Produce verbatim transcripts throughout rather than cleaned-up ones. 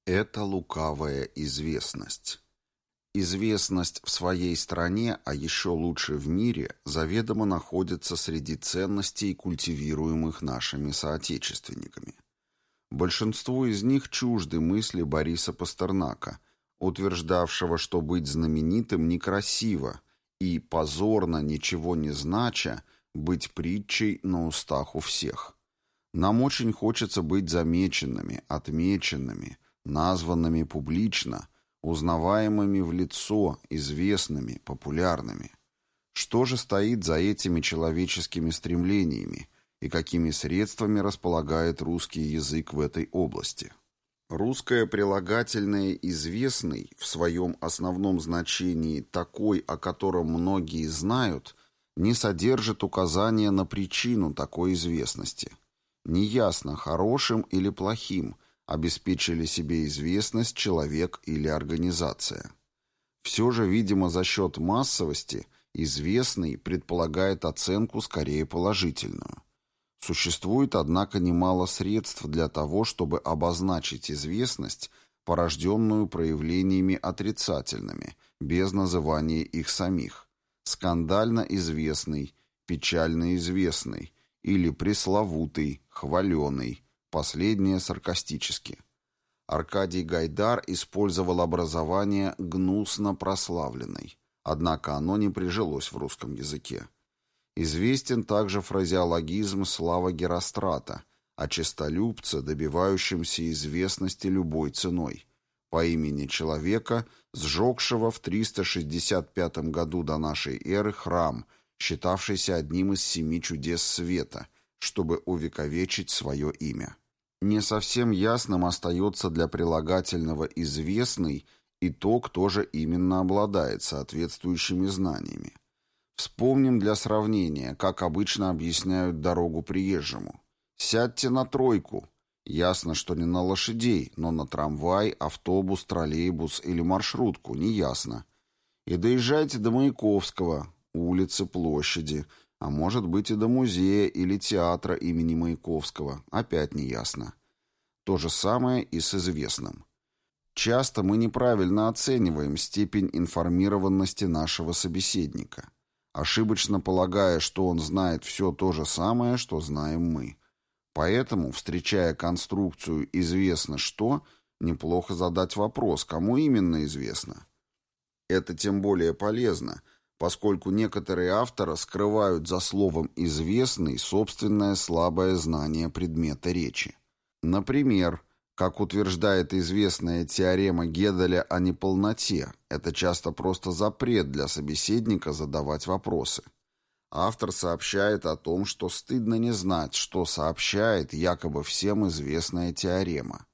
Это лукавая известность. Известность в своей стране, а еще лучше в мире, заведомо находится среди ценностей, культивируемых нашими соотечественниками. Большинству из них чужды мысли Бориса Пастернака, утверждавшего, что быть знаменитым некрасиво и, позорно ничего не знача, быть притчей на устах у всех. Нам очень хочется быть замеченными, отмеченными, названными публично, узнаваемыми в лицо, известными, популярными. Что же стоит за этими человеческими стремлениями и какими средствами располагает русский язык в этой области? Русское прилагательное «известный» в своем основном значении «такой, о котором многие знают», не содержит указания на причину такой известности. Неясно, хорошим или плохим обеспечили себе известность человек или организация. Все же, видимо, за счет массовости известный предполагает оценку скорее положительную. Существует, однако, немало средств для того, чтобы обозначить известность, порожденную проявлениями отрицательными, без называния их самих. Скандально известный, печально известный или пресловутый, хваленый, последнее саркастически. Аркадий Гайдар использовал образование «гнусно прославленный», однако оно не прижилось в русском языке. Известен также фразеологизм «слава Герострата» о честолюбце, добивающемся известности любой ценой, по имени человека, сжегшего в триста шестьдесят пятом году до нашей эры храм, считавшийся одним из семи чудес света, чтобы увековечить свое имя. Не совсем ясным остается для прилагательного «известный» и то, кто же именно обладает соответствующими знаниями. Вспомним для сравнения, как обычно объясняют дорогу приезжему. «Сядьте на тройку». Ясно, что не на лошадей, но на трамвай, автобус, троллейбус или маршрутку, неясно. И доезжайте до Маяковского, улицы, площади, а может быть и до музея или театра имени Маяковского, опять неясно. То же самое и с известным. Часто мы неправильно оцениваем степень информированности нашего собеседника, ошибочно полагая, что он знает все то же самое, что знаем мы. Поэтому, встречая конструкцию «известно что», неплохо задать вопрос, кому именно известно. Это тем более полезно, поскольку некоторые авторы скрывают за словом «известный» собственное слабое знание предмета речи. Например, как утверждает известная теорема Геделя о неполноте, это часто просто запрет для собеседника задавать вопросы. Автор сообщает о том, что стыдно не знать, что сообщает якобы всем известная теорема.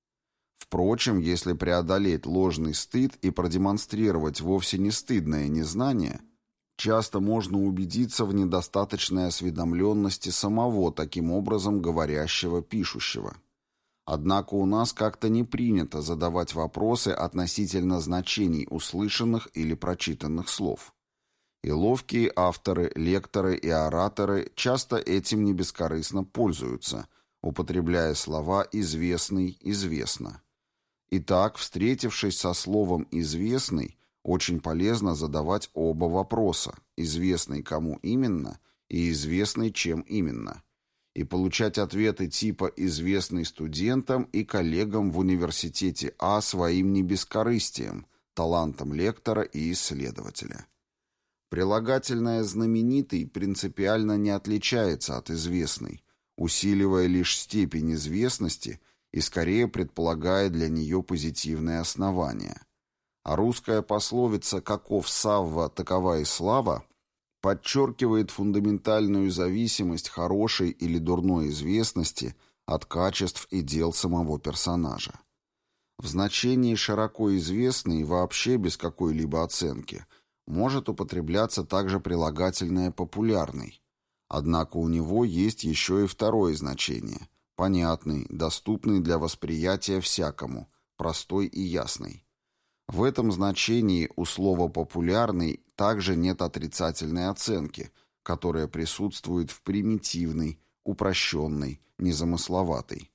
Впрочем, если преодолеть ложный стыд и продемонстрировать вовсе не стыдное незнание, часто можно убедиться в недостаточной осведомленности самого таким образом говорящего, пишущего. Однако у нас как-то не принято задавать вопросы относительно значений услышанных или прочитанных слов. И ловкие авторы, лекторы и ораторы часто этим не бескорыстно пользуются, употребляя слова «известный», «известно». Итак, встретившись со словом «известный», очень полезно задавать оба вопроса, известный кому именно и известный чем именно, и получать ответы типа «известный студентам и коллегам в университете А своим небескорыстием», талантом лектора и исследователя. Прилагательное «знаменитый» принципиально не отличается от «известной», усиливая лишь степень известности и скорее предполагая для нее позитивные основания. А русская пословица «каков Савва, такова и слава» подчеркивает фундаментальную зависимость хорошей или дурной известности от качеств и дел самого персонажа. В значении «широко известный» вообще без какой-либо оценки может употребляться также прилагательное «популярный». Однако у него есть еще и второе значение – понятный, доступный для восприятия всякому, простой и ясный. В этом значении у слова «популярный» также нет отрицательной оценки, которая присутствует в примитивной, упрощенной, незамысловатой.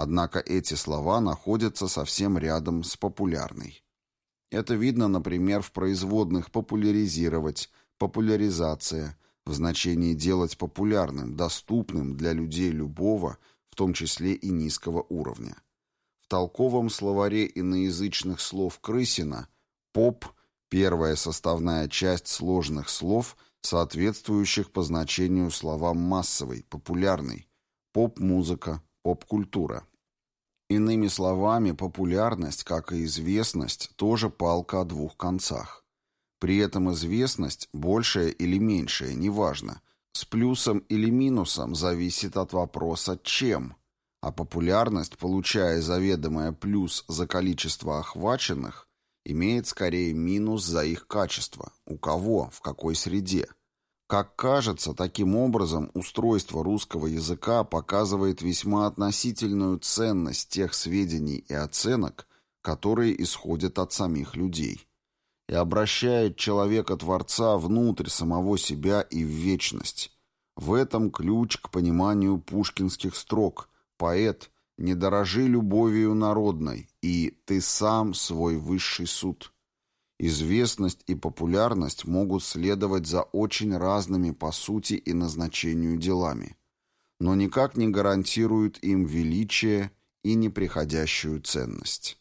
Однако эти слова находятся совсем рядом с популярной. Это видно, например, в производных «популяризировать», «популяризация», в значении делать популярным, доступным для людей любого, в том числе и низкого уровня. В толковом словаре иноязычных слов Крысина «поп» — первая составная часть сложных слов, соответствующих по значению словам массовый, популярный, поп-музыка, поп-культура. Иными словами, популярность, как и известность, тоже палка о двух концах. При этом известность, большая или меньшая, неважно, с плюсом или минусом зависит от вопроса «чем?», а популярность, получая заведомое плюс за количество охваченных, имеет скорее минус за их качество, у кого, в какой среде. Как кажется, таким образом устройство русского языка показывает весьма относительную ценность тех сведений и оценок, которые исходят от самих людей, и обращает человека-творца внутрь самого себя и в вечность. В этом ключ к пониманию пушкинских строк «Поэт, не дорожи любовью народной» и «Ты сам свой высший суд». Известность и популярность могут следовать за очень разными по сути и назначению делами, но никак не гарантируют им величие и неприходящую ценность.